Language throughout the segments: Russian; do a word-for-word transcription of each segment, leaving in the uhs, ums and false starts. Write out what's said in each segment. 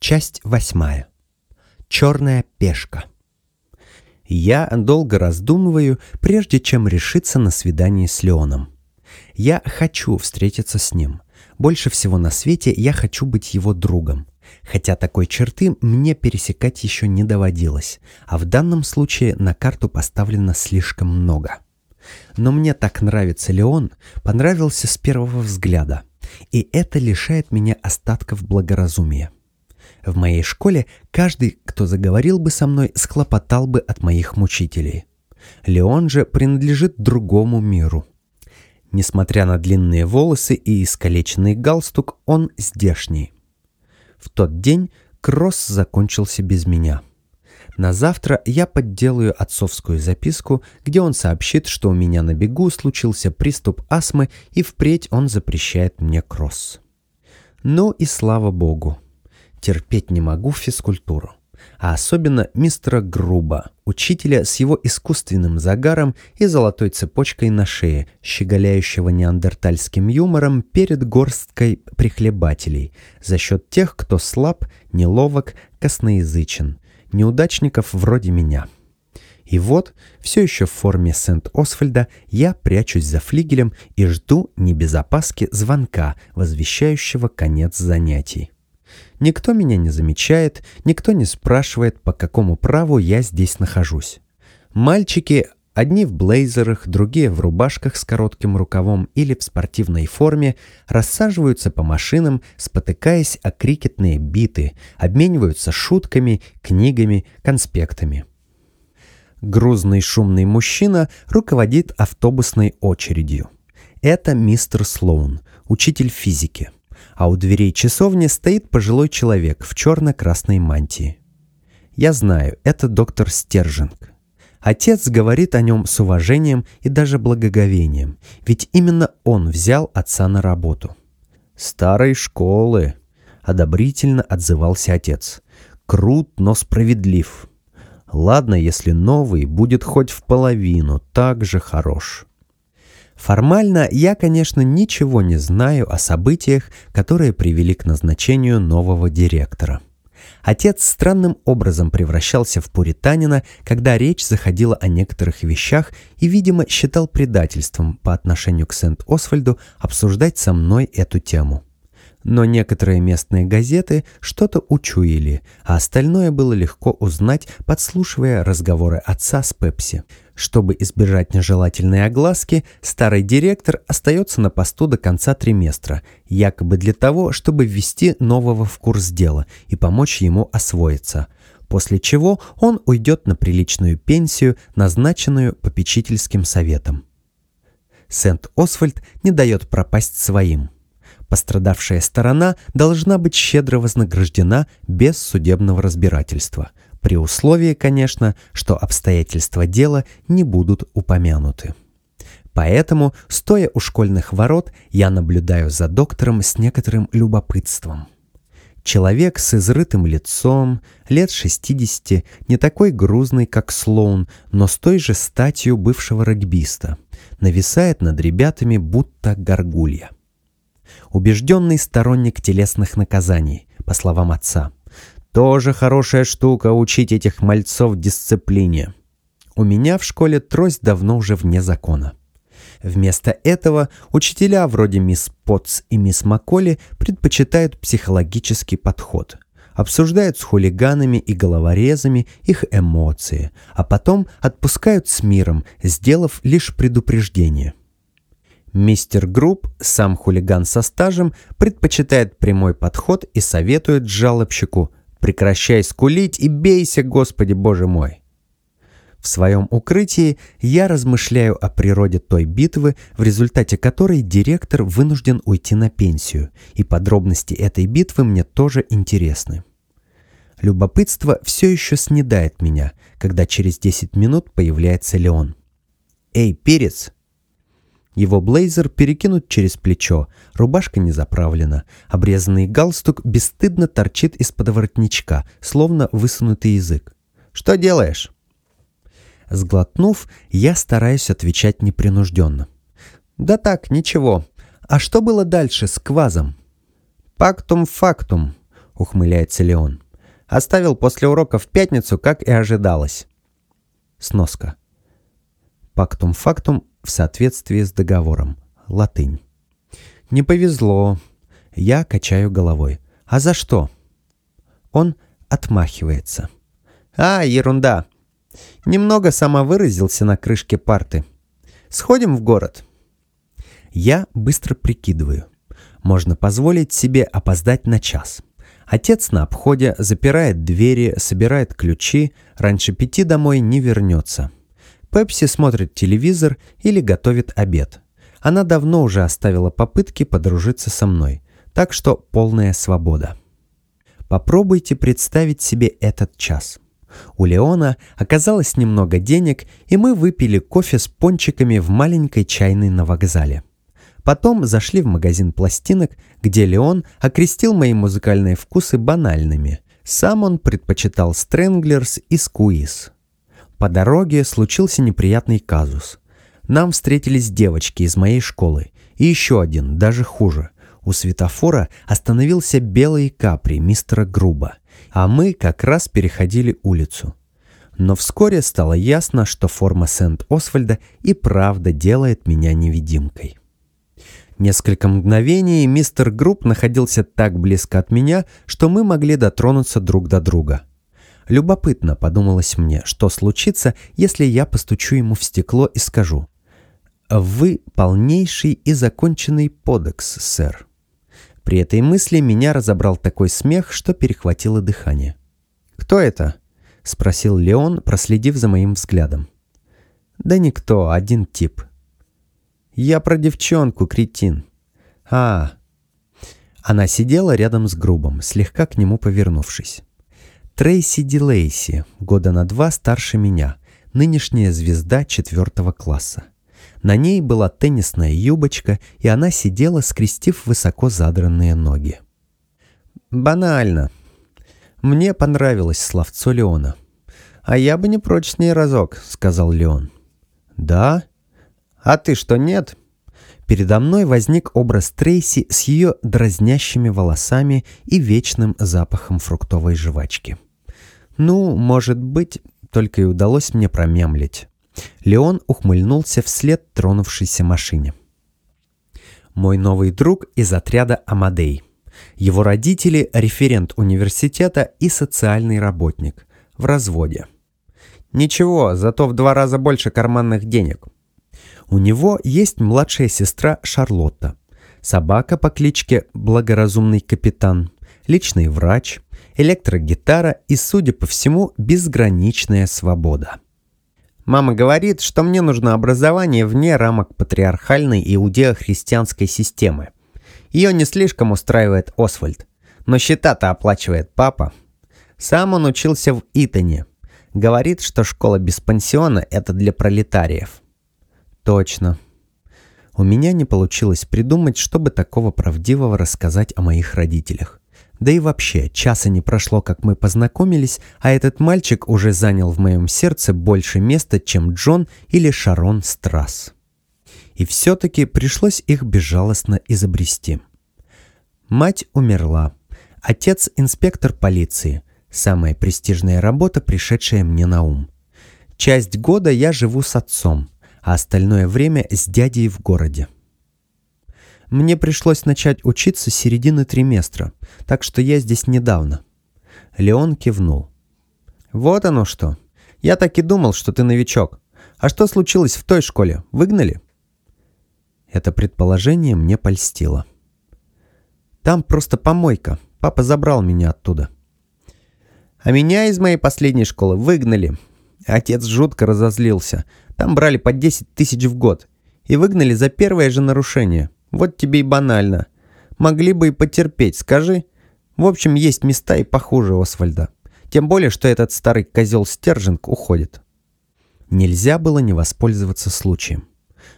Часть восьмая. Черная пешка. Я долго раздумываю, прежде чем решиться на свидание с Леоном. Я хочу встретиться с ним. Больше всего на свете я хочу быть его другом. Хотя такой черты мне пересекать еще не доводилось, а в данном случае на карту поставлено слишком много. Но мне так нравится Леон, понравился с первого взгляда, и это лишает меня остатков благоразумия. В моей школе каждый, кто заговорил бы со мной, схлопотал бы от моих мучителей. Леон же принадлежит другому миру. Несмотря на длинные волосы и искалеченный галстук, он здешний. В тот день кросс закончился без меня. На завтра я подделаю отцовскую записку, где он сообщит, что у меня на бегу случился приступ астмы, и впредь он запрещает мне кросс. Ну и слава богу. Терпеть не могу физкультуру. А особенно мистера Груба, учителя с его искусственным загаром и золотой цепочкой на шее, щеголяющего неандертальским юмором перед горсткой прихлебателей, за счет тех, кто слаб, неловок, косноязычен, неудачников вроде меня. И вот, все еще в форме Сент-Освальда, я прячусь за флигелем и жду не без опаски звонка, возвещающего конец занятий. Никто меня не замечает, никто не спрашивает, по какому праву я здесь нахожусь. Мальчики, одни в блейзерах, другие в рубашках с коротким рукавом или в спортивной форме, рассаживаются по машинам, спотыкаясь о крикетные биты, обмениваются шутками, книгами, конспектами. Грузный шумный мужчина руководит автобусной очередью. Это мистер Слоун, учитель физики. А у дверей часовни стоит пожилой человек в черно-красной мантии. Я знаю, это доктор Стержинг. Отец говорит о нем с уважением и даже благоговением, ведь именно он взял отца на работу. «Старой школы», — одобрительно отзывался отец. «Крут, но справедлив. Ладно, если новый будет хоть в половину, так же хорош». Формально я, конечно, ничего не знаю о событиях, которые привели к назначению нового директора. Отец странным образом превращался в пуританина, когда речь заходила о некоторых вещах и, видимо, считал предательством по отношению к Сент-Освальду обсуждать со мной эту тему. Но некоторые местные газеты что-то учуяли, а остальное было легко узнать, подслушивая разговоры отца с Пепси. Чтобы избежать нежелательной огласки, старый директор остается на посту до конца триместра, якобы для того, чтобы ввести нового в курс дела и помочь ему освоиться, после чего он уйдет на приличную пенсию, назначенную попечительским советом. Сент-Освальд не дает пропасть своим. Пострадавшая сторона должна быть щедро вознаграждена без судебного разбирательства, при условии, конечно, что обстоятельства дела не будут упомянуты. Поэтому, стоя у школьных ворот, я наблюдаю за доктором с некоторым любопытством. Человек с изрытым лицом, лет шестидесяти, не такой грузный, как Слоун, но с той же статью бывшего регбиста, нависает над ребятами, будто горгулья. Убежденный сторонник телесных наказаний, по словам отца. Тоже хорошая штука учить этих мальцов дисциплине. У меня в школе трость давно уже вне закона. Вместо этого учителя вроде мисс Потц и мисс Макколи предпочитают психологический подход. Обсуждают с хулиганами и головорезами их эмоции, а потом отпускают с миром, сделав лишь предупреждение. Мистер Груб, сам хулиган со стажем, предпочитает прямой подход и советует жалобщику: «Прекращай скулить и бейся, Господи Боже мой!» В своем укрытии я размышляю о природе той битвы, в результате которой директор вынужден уйти на пенсию, и подробности этой битвы мне тоже интересны. Любопытство все еще снедает меня, когда через десять минут появляется Леон. «Эй, перец!» Его блейзер перекинут через плечо, рубашка не заправлена, обрезанный галстук бесстыдно торчит из-под воротничка, словно высунутый язык. «Что делаешь?» Сглотнув, я стараюсь отвечать непринужденно. «Да так, ничего. А что было дальше с квазом?» «Пактум фактум. ухмыляется Леон. «Оставил после урока в пятницу, как и ожидалось». Сноска. Пактум фактум в соответствии с договором. Латынь. «Не повезло». Я качаю головой. «А за что?» Он отмахивается. «А, ерунда. Немного самовыразился на крышке парты. Сходим в город?» Я быстро прикидываю. Можно позволить себе опоздать на час. Отец на обходе, запирает двери, собирает ключи, раньше пяти домой не вернется. Пепси смотрит телевизор или готовит обед. Она давно уже оставила попытки подружиться со мной, так что полная свобода. Попробуйте представить себе этот час. У Леона оказалось немного денег, и мы выпили кофе с пончиками в маленькой чайной на вокзале. Потом зашли в магазин пластинок, где Леон окрестил мои музыкальные вкусы банальными. Сам он предпочитал Stranglers и Squeeze. По дороге случился неприятный казус. Нам встретились девочки из моей школы, и еще один, даже хуже. У светофора остановился белый капри мистера Груба, а мы как раз переходили улицу. Но вскоре стало ясно, что форма Сент-Освальда и правда делает меня невидимкой. Несколько мгновений мистер Груб находился так близко от меня, что мы могли дотронуться друг до друга. Любопытно, подумалось мне, что случится, если я постучу ему в стекло и скажу: «Вы полнейший и законченный подекс, сэр». При этой мысли меня разобрал такой смех, что перехватило дыхание. «Кто это?» — спросил Леон, проследив за моим взглядом. «Да никто, один тип». «Я про девчонку, кретин». «А...» Она сидела рядом с Грубом, слегка к нему повернувшись. Трейси Ди Лейси, года на два старше меня, нынешняя звезда четвертого класса. На ней была теннисная юбочка, и она сидела, скрестив высоко задранные ноги. «Банально. Мне понравилось словцо Леона». «А я бы не прочь с ней разок», — сказал Леон. «Да? А ты что, нет?» Передо мной возник образ Трейси с ее дразнящими волосами и вечным запахом фруктовой жвачки. «Ну, может быть», — только и удалось мне промямлить. Леон ухмыльнулся вслед тронувшейся машине. Мой новый друг из отряда «Амадей». Его родители — референт университета и социальный работник. В разводе. Ничего, зато в два раза больше карманных денег. У него есть младшая сестра Шарлотта, собака по кличке Благоразумный Капитан, личный врач, электрогитара и, судя по всему, безграничная свобода. Мама говорит, что мне нужно образование вне рамок патриархальной иудео-христианской системы. Ее не слишком устраивает Освальд, но счета-то оплачивает папа. Сам он учился в Итоне. Говорит, что школа без пансиона – это для пролетариев. Точно. У меня не получилось придумать, чтобы такого правдивого рассказать о моих родителях. Да и вообще, часа не прошло, как мы познакомились, а этот мальчик уже занял в моем сердце больше места, чем Джон или Шарон Страсс. И все-таки пришлось их безжалостно изобрести. Мать умерла. Отец – инспектор полиции. Самая престижная работа, пришедшая мне на ум. Часть года я живу с отцом, а остальное время с дядей в городе. Мне пришлось начать учиться с середины триместра, так что я здесь недавно. Леон кивнул. Вот оно что. Я так и думал, что ты новичок. А что случилось в той школе? Выгнали? Это предположение мне польстило. Там просто помойка. Папа забрал меня оттуда. А меня из моей последней школы выгнали. Отец жутко разозлился. Там брали по десять тысяч в год. И выгнали за первое же нарушение. Вот тебе и банально. Могли бы и потерпеть, скажи. В общем, есть места и похуже Освальда. Тем более, что этот старый козел Стержинг уходит. Нельзя было не воспользоваться случаем.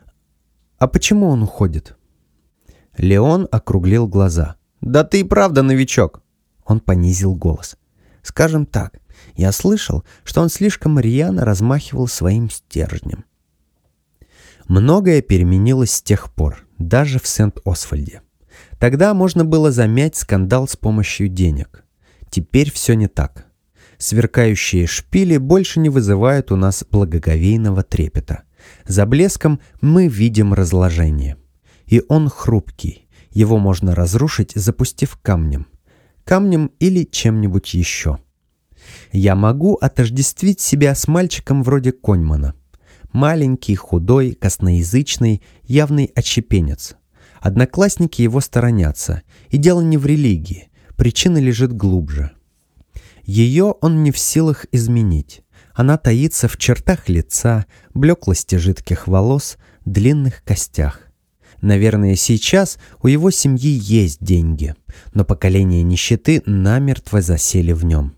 А почему он уходит? Леон округлил глаза. Да ты и правда новичок. Он понизил голос. Скажем так, я слышал, что он слишком рьяно размахивал своим стержнем. Многое переменилось с тех пор, даже в Сент-Освальде. Тогда можно было замять скандал с помощью денег. Теперь все не так. Сверкающие шпили больше не вызывают у нас благоговейного трепета. За блеском мы видим разложение. И он хрупкий. Его можно разрушить, запустив камнем. Камнем или чем-нибудь еще. Я могу отождествить себя с мальчиком вроде Коньмана. Маленький, худой, косноязычный, явный отщепенец. Одноклассники его сторонятся. И дело не в религии. Причина лежит глубже. Ее он не в силах изменить. Она таится в чертах лица, блеклости жидких волос, длинных костях. Наверное, сейчас у его семьи есть деньги, но поколение нищеты намертво засели в нем.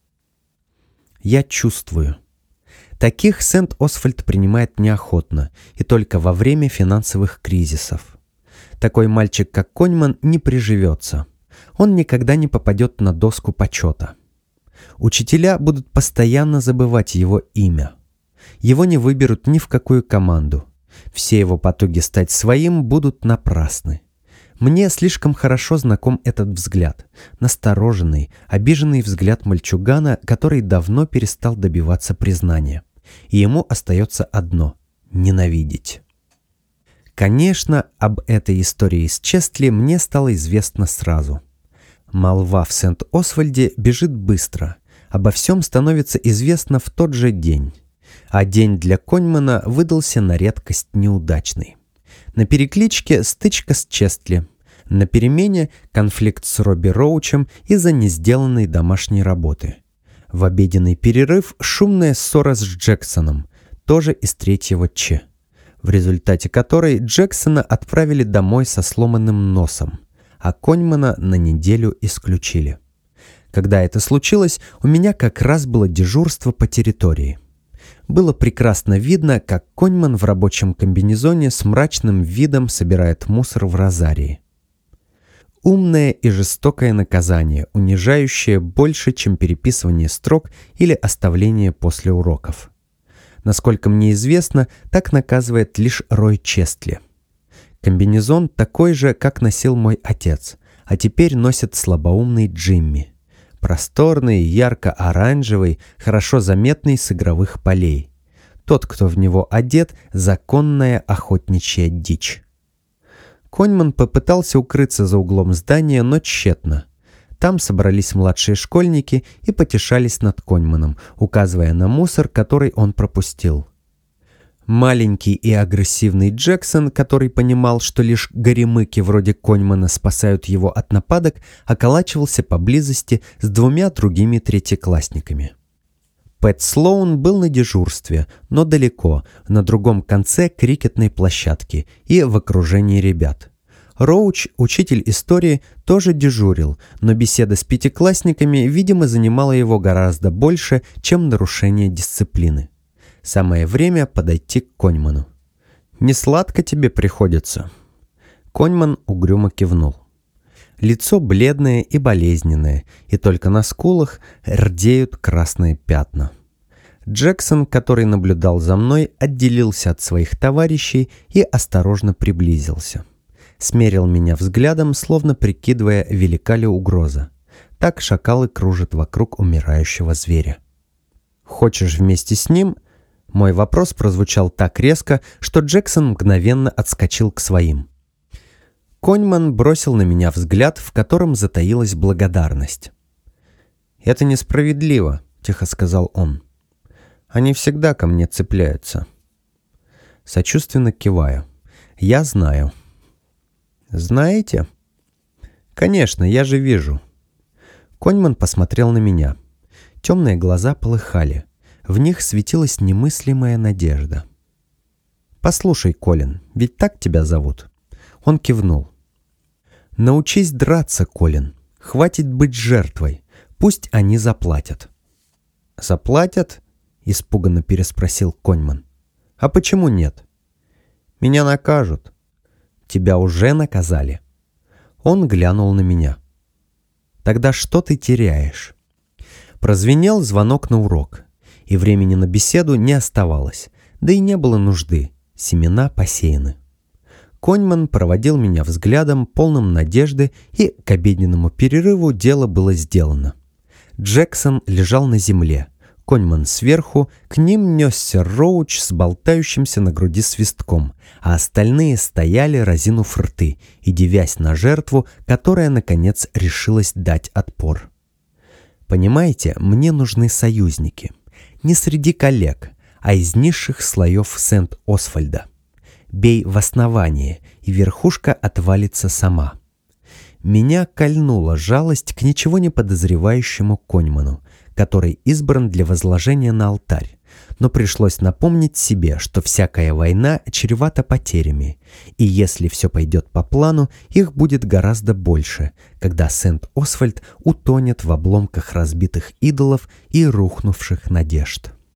Я чувствую. Таких Сент-Освальд принимает неохотно и только во время финансовых кризисов. Такой мальчик, как Коньман, не приживется. Он никогда не попадет на доску почета. Учителя будут постоянно забывать его имя. Его не выберут ни в какую команду. Все его потуги стать своим будут напрасны. Мне слишком хорошо знаком этот взгляд. Настороженный, обиженный взгляд мальчугана, который давно перестал добиваться признания. И ему остается одно — ненавидеть. Конечно, об этой истории с Честли мне стало известно сразу. Молва в Сент-Освальде бежит быстро. Обо всем становится известно в тот же день. А день для Коньмана выдался на редкость неудачный. На перекличке стычка с Честли. На перемене конфликт с Робби Роучем из-за несделанной домашней работы. В обеденный перерыв шумная ссора с Джексоном, тоже из третьего Ч, в результате которой Джексона отправили домой со сломанным носом, а Коньмана на неделю исключили. Когда это случилось, у меня как раз было дежурство по территории. Было прекрасно видно, как Коньман в рабочем комбинезоне с мрачным видом собирает мусор в розарии. Умное и жестокое наказание, унижающее больше, чем переписывание строк или оставление после уроков. Насколько мне известно, так наказывает лишь Рой Честли. Комбинезон такой же, как носил мой отец, а теперь носит слабоумный Джимми. Просторный, ярко-оранжевый, хорошо заметный с игровых полей. Тот, кто в него одет, законная охотничья дичь. Коньман попытался укрыться за углом здания, но тщетно. Там собрались младшие школьники и потешались над Коньманом, указывая на мусор, который он пропустил. Маленький и агрессивный Джексон, который понимал, что лишь горемыки вроде Коньмана спасают его от нападок, околачивался поблизости с двумя другими третьеклассниками. Пэт Слоун был на дежурстве, но далеко, на другом конце крикетной площадки и в окружении ребят. Роуч, учитель истории, тоже дежурил, но беседа с пятиклассниками, видимо, занимала его гораздо больше, чем нарушение дисциплины. Самое время подойти к Коньману. «Не сладко тебе приходится?» Коньман угрюмо кивнул. Лицо бледное и болезненное, и только на скулах рдеют красные пятна. Джексон, который наблюдал за мной, отделился от своих товарищей и осторожно приблизился. Смерил меня взглядом, словно прикидывая, велика ли угроза. Так шакалы кружат вокруг умирающего зверя. «Хочешь вместе с ним?» Мой вопрос прозвучал так резко, что Джексон мгновенно отскочил к своим. Коньман бросил на меня взгляд, в котором затаилась благодарность. «Это несправедливо», — тихо сказал он. «Они всегда ко мне цепляются». Сочувственно киваю. «Я знаю». «Знаете?» «Конечно, я же вижу». Коньман посмотрел на меня. Темные глаза полыхали. В них светилась немыслимая надежда. «Послушай, Колин, ведь так тебя зовут?» Он кивнул. «Научись драться, Колин. Хватит быть жертвой. Пусть они заплатят». «Заплатят?» — испуганно переспросил Коньман. «А почему нет?» «Меня накажут». «Тебя уже наказали». Он глянул на меня. «Тогда что ты теряешь?» Прозвенел звонок на урок, и времени на беседу не оставалось, да и не было нужды, семена посеяны. Коньман проводил меня взглядом, полным надежды, и к обеденному перерыву дело было сделано. Джексон лежал на земле. Коньман сверху, к ним несся Роуч с болтающимся на груди свистком, а остальные стояли, разинув рты и дивясь на жертву, которая, наконец, решилась дать отпор. Понимаете, мне нужны союзники. Не среди коллег, а из низших слоев Сент-Освальда. Бей в основание, и верхушка отвалится сама. Меня кольнула жалость к ничего не подозревающему Коньману, который избран для возложения на алтарь, но пришлось напомнить себе, что всякая война чревата потерями, и если все пойдет по плану, их будет гораздо больше, когда Сент-Освальд утонет в обломках разбитых идолов и рухнувших надежд.